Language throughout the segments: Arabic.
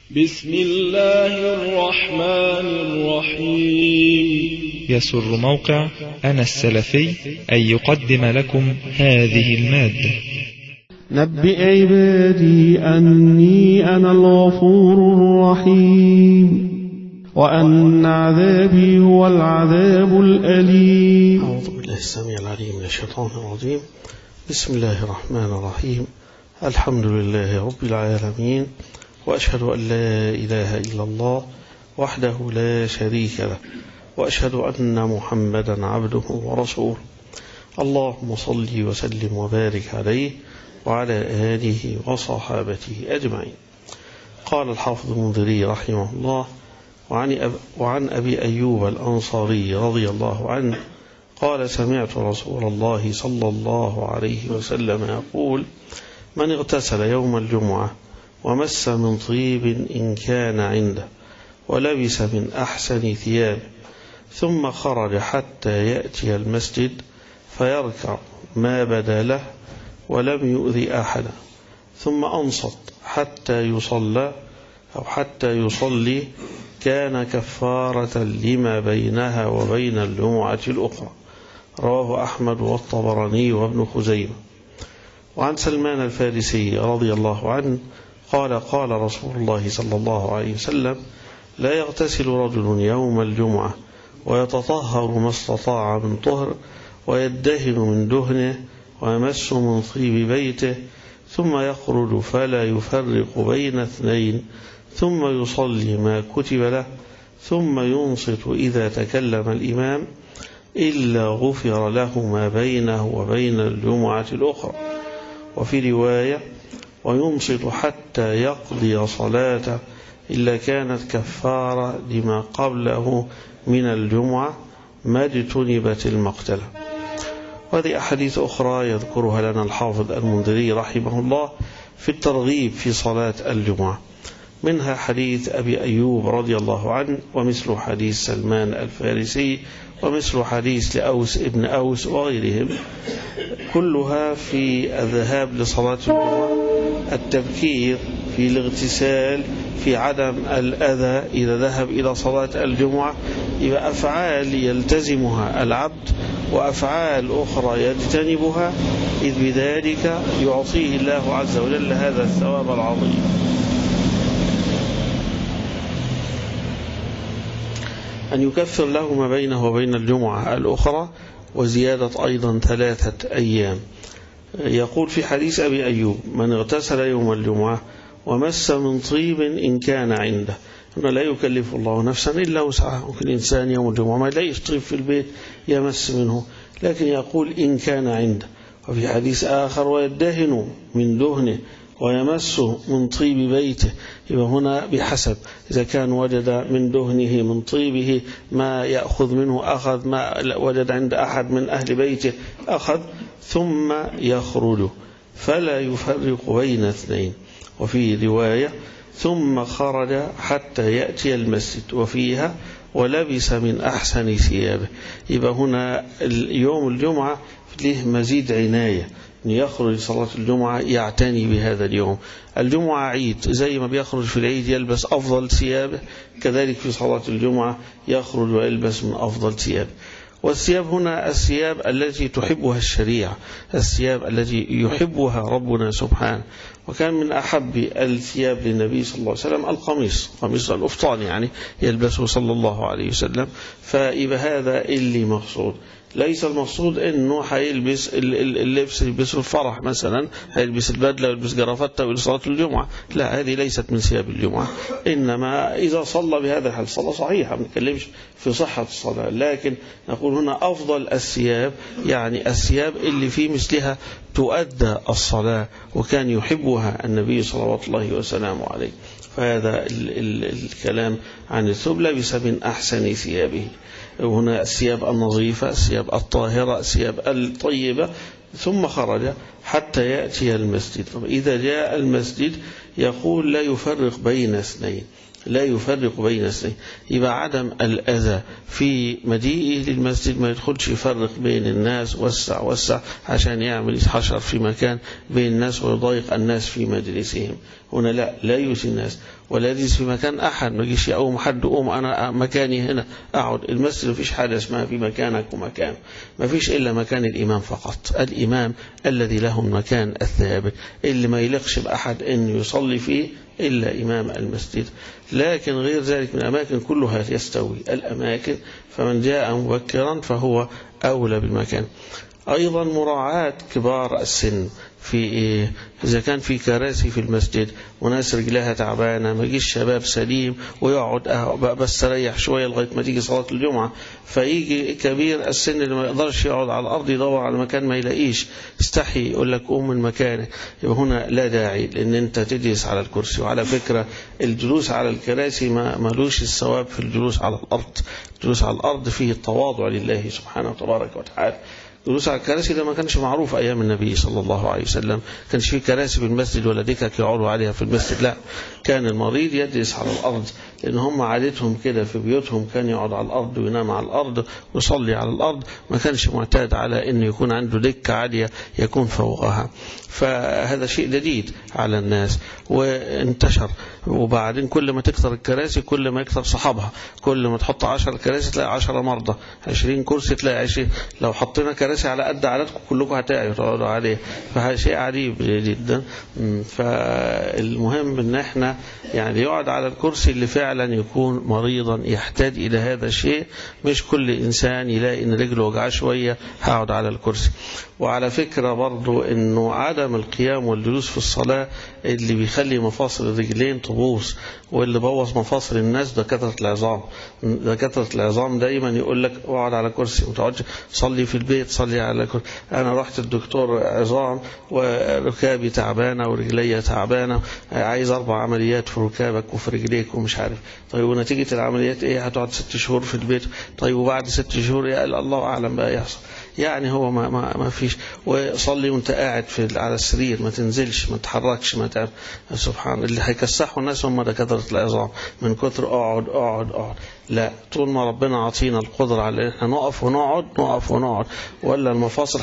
بسم الله الرحمن الرحيم. يسر موقع أنا السلفي أن يقدم لكم هذه المادة. نبئ عبادي أني أنا الغفور الرحيم وأن عذابي هو العذاب الأليم. أعوذ بالله السميع العليم من الشيطان الرجيم. بسم الله الرحمن الرحيم. الحمد لله رب العالمين، وأشهد أن لا إله إلا الله وحده لا شريك له، وأشهد أن محمدا عبده ورسوله. اللهم صل وسلم وبارك عليه وعلى آله وصحابته أجمعين. قال الحافظ المنذري رحمه الله: وعن أبي أيوب الأنصاري رضي الله عنه قال: سمعت رسول الله صلى الله عليه وسلم يقول: من اغتسل يوم الجمعة ومس من طيب إن كان عنده ولبس من أحسن ثيابه ثم خرج حتى يأتي المسجد فيركع ما بدا له ولم يؤذي أحدا ثم أنصت حتى يصلي كان كفارة لما بينها وبين الجمعة الأخرى. رواه أحمد والطبراني وابن خزيمة. وعن سلمان الفارسي رضي الله عنه قال: قال رسول الله صلى الله عليه وسلم: لا يغتسل رجل يوم الجمعة ويتطهر ما استطاع من طهر ويدهن من دهنه ويمس من طيب بيته ثم يخرج فلا يفرق بين اثنين ثم يصلي ما كتب له ثم ينصت إذا تكلم الإمام إلا غفر له ما بينه وبين الجمعة الأخرى. وفي رواية: وينصت حتى يقضي صلاته إلا كانت كفارة لما قبله من الجمعة ما اجتنبت المقتلة. وهذه أحاديث أخرى يذكرها لنا الحافظ المنذري رحمه الله في الترغيب في صلاة الجمعة، منها حديث أبي أيوب رضي الله عنه، ومثل حديث سلمان الفارسي، ومثل حديث لأوس ابن أوس وغيرهم، كلها في الذهاب لصلاة الجمعة، التبكير في الاغتسال، في عدم الأذى إذا ذهب إلى صلاة الجمعة. يبقى أفعال يلتزمها العبد وأفعال أخرى يجتنبها، إذ بذلك يعطيه الله عز وجل هذا الثواب العظيم. أن يكفر له ما بينه وبين الجمعة الأخرى، وزيادة أيضا 3 أيام. يقول في حديث أبي أيوب: من اغتسل يوم الجمعة ومس من طيب إن كان عنده. هنا لا يكلف الله نفسا إلا وسعها. ممكن إنسان يوم الجمعة ما يلاقيش طيب في البيت يمس منه، لكن يقول إن كان عنده. وفي حديث آخر: ويدهن من دهنه ويمس من طيب بيته. يبقى هنا بحسب، إذا كان وجد من دهنه من طيبه ما يأخذ منه أخذ، ما وجد عند أحد من أهل بيته أخذ، ثم يخرج فلا يفرق بين اثنين. وفي رواية: ثم خرج حتى يأتي المسجد، وفيها: ولبس من أحسن ثيابه. يبقى هنا يوم الجمعة له مزيد عناية، أن يخرج صلاة الجمعة يعتني بهذا اليوم. الجمعة عيد، زي ما بيخرج في العيد يلبس أفضل ثيابه، كذلك في صلاة الجمعة يخرج ويلبس من أفضل ثيابه. والثياب هنا الثياب التي تحبها الشريعة، الثياب التي يحبها ربنا سبحانه. وكان من أحب الثياب للنبي صلى الله عليه وسلم القميص، قميص الأفطان يعني يلبسه صلى الله عليه وسلم. فإذا هذا اللي مقصود، ليس المقصود انه هيلبس اللبس يلبسه الفرح مثلا، هيلبس البدله ويلبس جرافته ولصلاه الجمعه. لا، هذه ليست من ثياب الجمعه. انما اذا صلى بهذا الحال صلاه صحيحه، ما نتكلمش في صحه الصلاه، لكن نقول هنا افضل الثياب، يعني الثياب اللي في مثلها تؤدى الصلاه، وكان يحبها النبي صلوات الله وسلامه عليه. فهذا الكلام عن الثوب: لبس من احسن ثيابه. هنا الثياب النظيفة، الثياب الطاهرة، الثياب الطيبة. ثم خرج حتى يأتي المسجد. إذا جاء المسجد يقول لا يفرق بين اثنين، لا يفرق بين اثنين، يبقى عدم الأذى في مجيئه للمسجد، ما يدخلش يفرق بين الناس، وسع عشان يعمل يتحشر في مكان بين الناس ويضايق الناس في مجلسهم. هنا لا يؤذي الناس ولا يجلس في مكان أحد، ما يجيش يقوم حد قوم أنا مكاني هنا أقعد. المسجد ما فيش حاجة اسمها في مكانك ومكان، ما فيش إلا مكان الإمام فقط، الإمام الذي له المكان الثابت اللي ما يلقش بأحد أن يصلي فيه إلا إمام المسجد. لكن غير ذلك من الأماكن كلها يستوي الأماكن، فمن جاء مبكرا فهو أولى بالمكان. أيضا مراعاة كبار السن، في إذا كان في كراسي في المسجد وناس رجلها تعبانة، ما يجيش شباب سليم ويقعد بس ريح شوية لغاية ما تيجي صلاة الجمعة، فيجي كبير السن اللي ما يقدرش يقعد على الأرض يدور على مكان ما يلاقيش، استحي يقول لك قوم من مكانك. يبقى هنا لا داعي لأن أنت تجلس على الكرسي. وعلى فكرة الجلوس على الكراسي ما ملوش الثواب في الجلوس على الأرض. الجلوس على الأرض فيه التواضع لله سبحانه وتبارك وتعالى. الجلوس على الكراسي ده ما كانش معروف أيام النبي صلى الله عليه وسلم، كانش في كراسي في المسجد ولا دكك يقعدوا عليها في المسجد، لا، كان المريض يجلس على الأرض، لأن هم عادتهم كده في بيوتهم، كان يقعد على الأرض وينام على الأرض ويصلي على الأرض، ما كانش معتاد على أن يكون عنده دكة عالية يكون فوقها. فهذا شيء جديد على الناس وانتشر. وبعدين كل ما تكثر الكراسي كل ما يكثر صحابها، كل ما تحط 10 كراسي تلاقي 10 مرضى، 20 كرسي تلاقي 20. لو حطينا كراسي على قد عددكم كلكم هتقعدوا عليه، فهذا شيء عجيب جدا. فالمهم ان احنا يعني يقعد على الكرسي اللي فعلا يكون مريضا يحتاج الى هذا الشيء، مش كل انسان يلاقي ان رجله وجعه شويه هقعد على الكرسي. وعلى فكرة برضو انه عدم القيام والجلوس في الصلاة اللي بيخلي مفاصل الرجلين تبوظ، واللي بوظ مفاصل الناس دكاترة العظام. دكاترة العظام دايما يقول لك اقعد على كرسي، ما تقعدش صلي في البيت، صلي على كرسي. انا رحت الدكتور عظام وركابي تعبانة ورجلي تعبانة، عايز 4 عمليات في ركابك وفي رجليك ومش عارف. طيب ونتيجة العمليات ايه؟ هتقعد 6 شهور في البيت. طيب وبعد 6 شهور يا الله اعلم بقى يحصل. يعني هو ما فيش. وصلي وانت قاعد على السرير، ما تنزلش، ما تحركش، ما تعمل. سبحان اللي هيكسحوا الناس هم دكاترة العظام من كتر اقعد. لا، طول ما ربنا عطينا القدرة على ان احنا نقف ونقعد، ولا المفاصل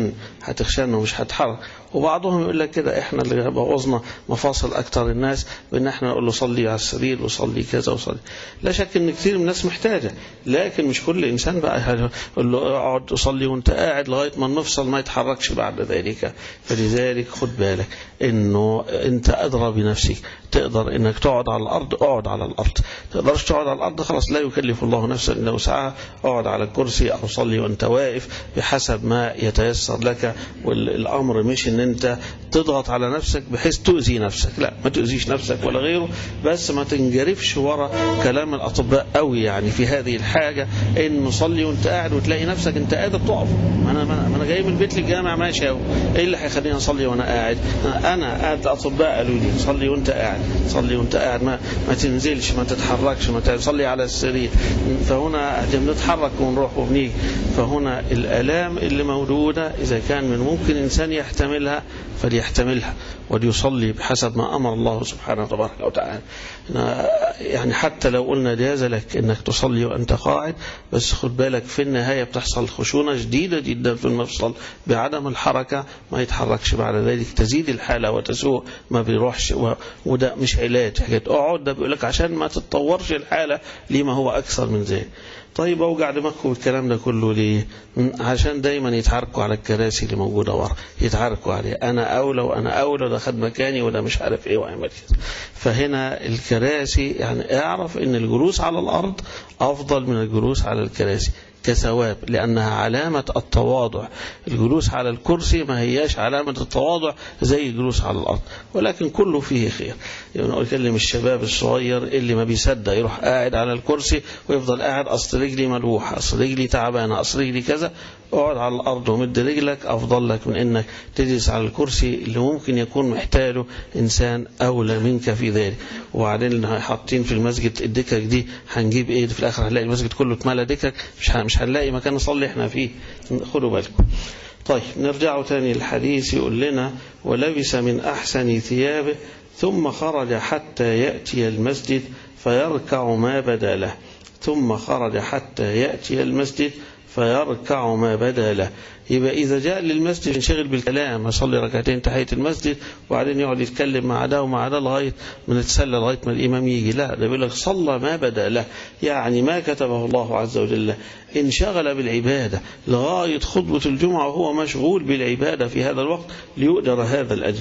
هتخشن ومش هتحرك. وبعضهم يقول لك كده احنا اللي بوظنا مفاصل اكتر الناس بان احنا نقول له صلي على السرير وصلي كذا وصلي. لا شك ان كثير من الناس محتاجة، لكن مش كل انسان بقى يقول له اقعد وصلي وانت قاعد لغاية ما المفصل ما يتحركش بعد ذلك. فلذلك خد بالك انه انت ادرى بنفسك، تقدر انك تقعد على الارض اقعد على الارض، تقدرش تقعد على الارض خلاص لا يكلف الله نفسا الا وسعها، اقعد على الكرسي او صلي وانت واقف بحسب ما يتيسر لك. والامر مش ان انت تضغط على نفسك بحيث تؤذي نفسك، لا، ما تؤذيش نفسك ولا غيره، بس ما تنجرفش ورا كلام الاطباء قوي يعني في هذه الحاجه، ان صلي وانت قاعد وتلاقي نفسك انت قادر تقف. انا جاي من البيت للجامع ماشي اهو، ايه اللي هيخليني اصلي وانا قاعد؟ انا قاعد، الاطباء قالوا لي صلي وانت قاعد، ما تنزلش، ما تتحركش، ما تصلي على السرير. فهنا بنتحرك ونروح وبنيجي. فهنا الآلام اللي موجودة إذا كان من ممكن إنسان يحتملها فليحتملها وليصلي بحسب ما أمر الله سبحانه وتبارك وتعالى. يعني حتى لو قلنا جاز لك إنك تصلي وأنت قاعد، بس خد بالك في النهاية بتحصل خشونة شديدة جدا في المفصل بعدم الحركة، ما يتحركش بعد ذلك تزيد الحالة وتسوء، ما بيروحش. وده مش علاج حاجة اقعد، ده بيقول لك عشان ما تتطورش الحالة لما هو أكثر من ذلك. طيب اوجع دماغكم بالكلام ده كله ليه؟ عشان دايما يتحركوا على الكراسي اللي موجوده ورا، يتحركوا عليه، انا اولى وانا اولى، ده خد مكاني وده مش عارف ايه وعمل كده. فهنا الكراسي يعني اعرف ان الجلوس على الارض افضل من الجلوس على الكراسي كثواب، لأنها علامة التواضع. الجلوس على الكرسي ما هياش علامة التواضع زي الجلوس على الأرض، ولكن كله فيه خير. يعني أكلم الشباب الصغير اللي ما بيصدق يروح قاعد على الكرسي ويفضل قاعد، أصل رجلي ملوحة، أصل رجلي تعبانة، أصل رجلي كذا. اقعد على الأرض ومد رجلك أفضل لك من إنك تجلس على الكرسي اللي ممكن يكون محتاجه إنسان أولى منك في ذلك. وبعدين حاطين في المسجد الدكك دي، هنجيب إيه في الآخر؟ هنلاقي المسجد كله اتملى دكك، مش هنلاقي مكان نصلي احنا فيه. خدوا بالكم. طيب نرجع تاني للحديث. يقول لنا ولبس من أحسن ثيابه ثم خرج حتى يأتي المسجد فيركع ما بدا له. ثم خرج حتى يأتي المسجد فيركع ما بدا له. يبقى إذا جاء للمسجد ينشغل بالكلام، يصلي ركعتين تحية المسجد وبعدين يقعد يتكلم مع ده ومع ده لغاية ما نتسلى لغاية ما الإمام يجي. لا، ده بيقول لك صلى ما بدا له، يعني ما كتبه الله عز وجل. انشغل بالعبادة لغاية خطبة الجمعة وهو مشغول بالعبادة في هذا الوقت ليؤجر هذا الأجر.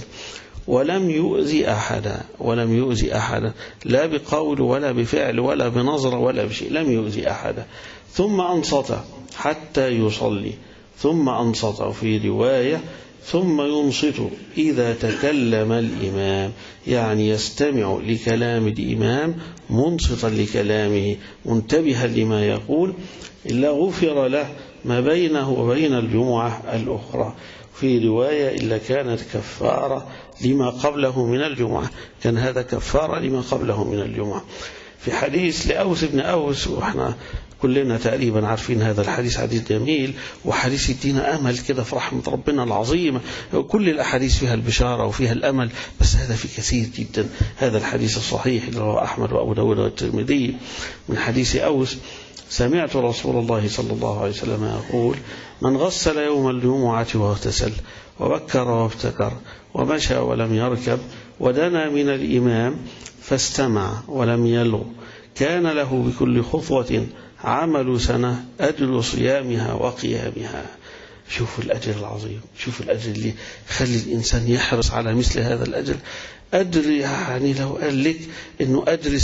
ولم يؤذي أحدا، ولم يؤذي أحدا، لا بقول ولا بفعل ولا بنظر ولا بشيء، لم يؤذي أحدا. ثم أنصت حتى يصلي، ثم أنصت في رواية ثم ينصت إذا تكلم الإمام، يعني يستمع لكلام الإمام منصتا لكلامه منتبها لما يقول، إلا غفر له ما بينه وبين الجمعة الأخرى. في رواية إلا كانت كفارة لما قبله من الجمعة، كان هذا كفارة لما قبله من الجمعة. في حديث لأوس بن أوس، وإحنا كلنا تقريبا عارفين هذا الحديث، حديث جميل وحديث يدينا أمل كده في رحمة ربنا العظيمة. كل الأحاديث فيها البشارة وفيها الأمل، بس هذا في كثير جدا. هذا الحديث الصحيح اللي هو أحمد وأبو داود والترمذي من حديث أوس: سمعت رسول الله صلى الله عليه وسلم يقول: من غسل يوم الجمعة واغتسل وبكر وابتكر ومشى ولم يركب ودنا من الإمام فاستمع ولم يلغ كان له بكل خطوة عمل سنة أجر صيامها وقيامها. شوفوا الأجر العظيم، شوفوا الأجر اللي خلي الإنسان يحرص على مثل هذا الأجر. أجر يعني لو قال لك إنه أجر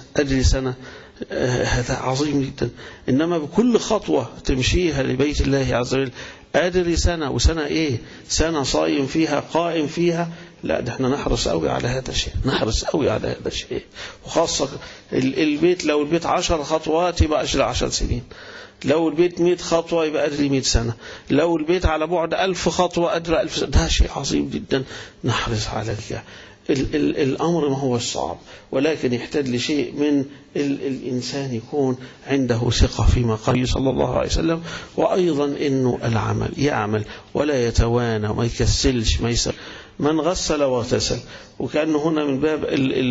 سنة هذا عظيم جدا، إنما بكل خطوة تمشيها لبيت الله عز وجل أجر سنة. وسنة إيه؟ سنة صايم فيها قائم فيها. لا، ده احنا نحرص قوي على هذا الشيء، نحرص قوي على هذا الشيء. وخاصة البيت، لو البيت 10 خطوات يبقى أجر 10 سنين، لو البيت 100 خطوة يبقى أجر 100 سنة، لو البيت على بعد 1000 خطوة أجر 1000 سنة. ده شيء عظيم جدا، نحرص على ذلك. الأمر ما هو الصعب، ولكن يحتاج لشيء من الإنسان يكون عنده ثقة فيما قال صلى الله عليه وسلم، وأيضا إنه العمل يعمل ولا يتوانى وما يكسلش ما يسر. من غسل واغتسل، وكأنه هنا من باب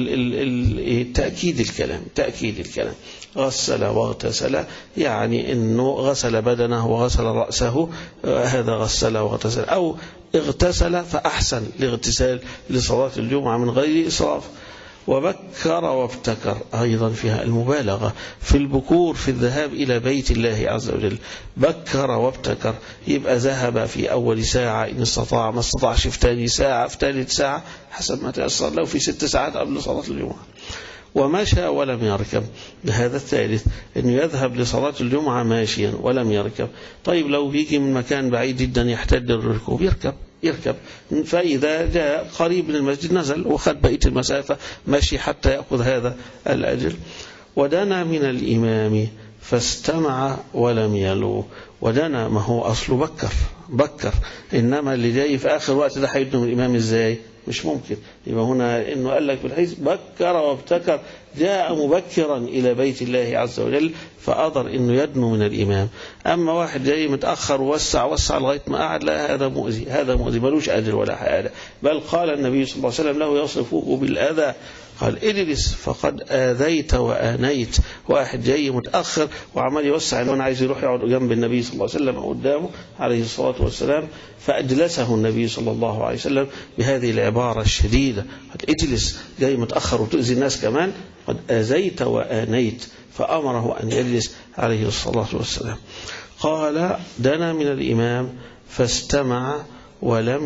تأكيد الكلام. غسل واغتسل يعني إنه غسل بدنه وغسل رأسه، هذا غسل واغتسل. أو اغتسل فأحسن الاغتسال لصلاة الجمعة من غير إسراف. وبكر وابتكر، أيضا فيها المبالغة في البكور في الذهاب إلى بيت الله عز وجل. بكر وابتكر، يبقى ذهب في أول ساعة إن استطاع، ما استطاعش في ثاني ساعة، في ثالث ساعة، حسب ما تيسر له، في 6 ساعات قبل صلاة الجمعة. ومشى ولم يركب، هذا الثالث، أنه يذهب لصلاة الجمعة ماشيا ولم يركب. طيب لو بيجي من مكان بعيد جدا يحتاج للركوب، يركب، فإذا جاء قريب من المسجد نزل وخد بقية المسافة ماشي حتى يأخذ هذا الأجر. ودنا من الإمام فاستمع ولم يلو. ودنا ما هو أصله بكر، إنما اللي جاي في آخر وقت ده هيدنو من الإمام إزاي؟ مش ممكن. يبقى هنا إنه قال لك بالحديث بكر وابتكر، جاء مبكرا إلى بيت الله عز وجل فأضر إنه يدنو من الإمام. أما واحد جاي متأخر ووسع لغاية ما قعد، لا، هذا مؤذي ملوش أجر ولا حاجة. بل قال النبي صلى الله عليه وسلم له يصفه بالأذى، قال اجلس فقد آذيت وآنيت. واحد جاي متأخر وعمال يوسع وانا عايز يروح يقعد جنب النبي صلى الله عليه وسلم قدامه عليه الصلاة والسلام، فأجلسه النبي صلى الله عليه وسلم بهذه العبارة الشديدة: قد اجلس، جاي متأخر وتؤذي الناس كمان، قد آذيت وآنيت، فأمره أن يجلس عليه الصلاة والسلام. قال: دنا من الإمام فاستمع ولم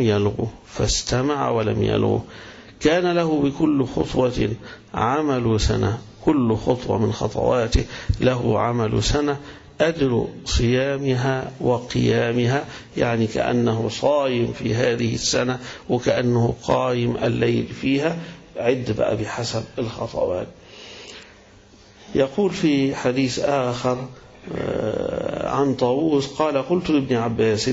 يلغو، كان له بكل خطوة عمل سنة، كل خطوة من خطواته له عمل سنة أجر صيامها وقيامها، يعني كأنه صايم في هذه السنة وكأنه قائم الليل فيها. عد بقى بحسب الخطوات. يقول في حديث آخر عن طاووس قال: قلت لابن عباس: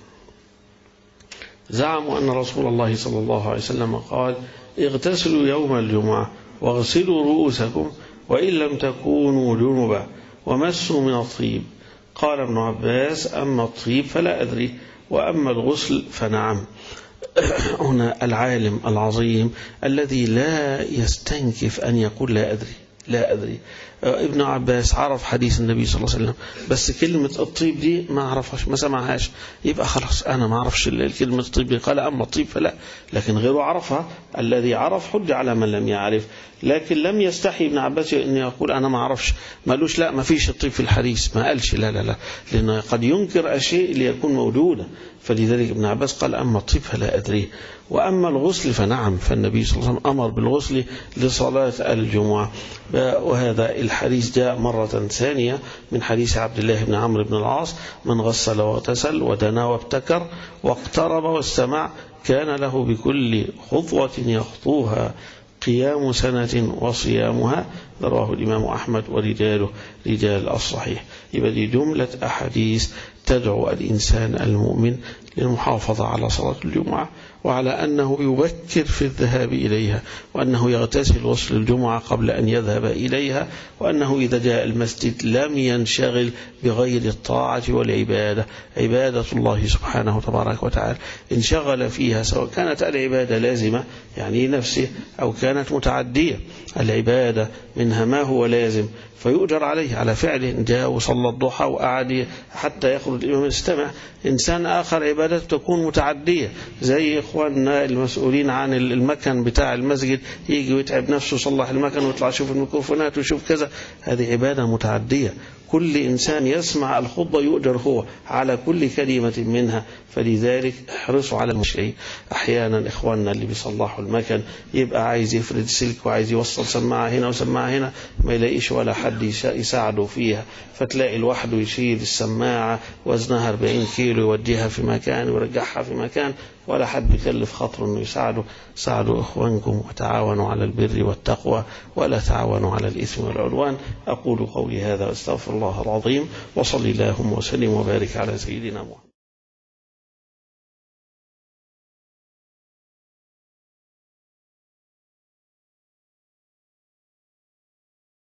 زعموا أن رسول الله صلى الله عليه وسلم قال: اغتسلوا يوم الجمعة واغسلوا رؤوسكم وإن لم تكونوا جنبا ومسوا من الطيب. قال ابن عباس: أما الطيب فلا أدري، وأما الغسل فنعم. هنا العالم العظيم الذي لا يستنكف أن يقول لا أدري. ابن عباس عرف حديث النبي صلى الله عليه وسلم، بس كلمة الطيب دي ما عرفهاش، ما سمعهاش، يبقى خلاص أنا ما عرفش كلمة الطيب دي. قال أما الطيب فلا، لكن غيره عرفها. الذي عرف حج على من لم يعرف. لكن لم يستحي ابن عباس أن يقول أنا ما عرفش، ما قالوش لا ما فيش الطيب في الحديث، ما قالش لا، لأنه قد ينكر أشياء ليكون موجودة. فلذلك ابن عباس قال أما الطيب فلا أدري. وأما الغسل فنعم، فالنبي صلى الله عليه وسلم أمر بالغسل لصلاة الجمعة. وهذا الحديث جاء مرة ثانية من حديث عبد الله بن عمرو بن العاص: من غسل واغتسل ودنا وابتكر واقترب واستمع كان له بكل خطوة يخطوها قيام سنة وصيامها. رواه الإمام أحمد ورجاله رجال الصحيح. يبقى دي جملة أحاديث تدعو الإنسان المؤمن للمحافظة على صلاة الجمعة، وعلى أنه يبكر في الذهاب إليها، وأنه يغتسل غسل الجمعة قبل أن يذهب إليها، وأنه إذا جاء المسجد لم ينشغل بغير الطاعة والعبادة. عبادة الله سبحانه تبارك وتعالى انشغل فيها، سواء كانت العبادة لازمة يعني نفسه أو كانت متعدية. العبادة منها ما هو لازم فيؤجر عليه على فعله، جاء وصلى الضحى وقعد حتى يخرج الإمام يستمع. إنسان آخر عبادته تكون متعدية، زي إخواننا المسؤولين عن المكن بتاع المسجد، يجي ويتعب نفسه يصلح المكن ويطلع يشوف الميكروفونات ويشوف كذا، هذه عبادة متعدية. كل إنسان يسمع الخطبة يؤجر هو على كل كلمة منها. فلذلك احرصوا على المشي. أحيانا إخواننا اللي بيصلحوا المكن يبقى عايز يفرد سلك وعايز يوصل سماعة هنا وسماعة هنا، ما يلاقيش ولا حد يساعده فيها، فتلاقي لوحده يشيل السماعة وزنها 40 كيلو يوديها في مكان ويرجعها في مكان، ولا حد يكلف خاطره انه يساعده. ساعدوا إخوانكم وتعاونوا على البر والتقوى ولا تعاونوا على الإثم والعدوان. أقول قولي هذا واستغفر الله العظيم، وصلي اللهم وسلم وبارك على سيدنا محمد.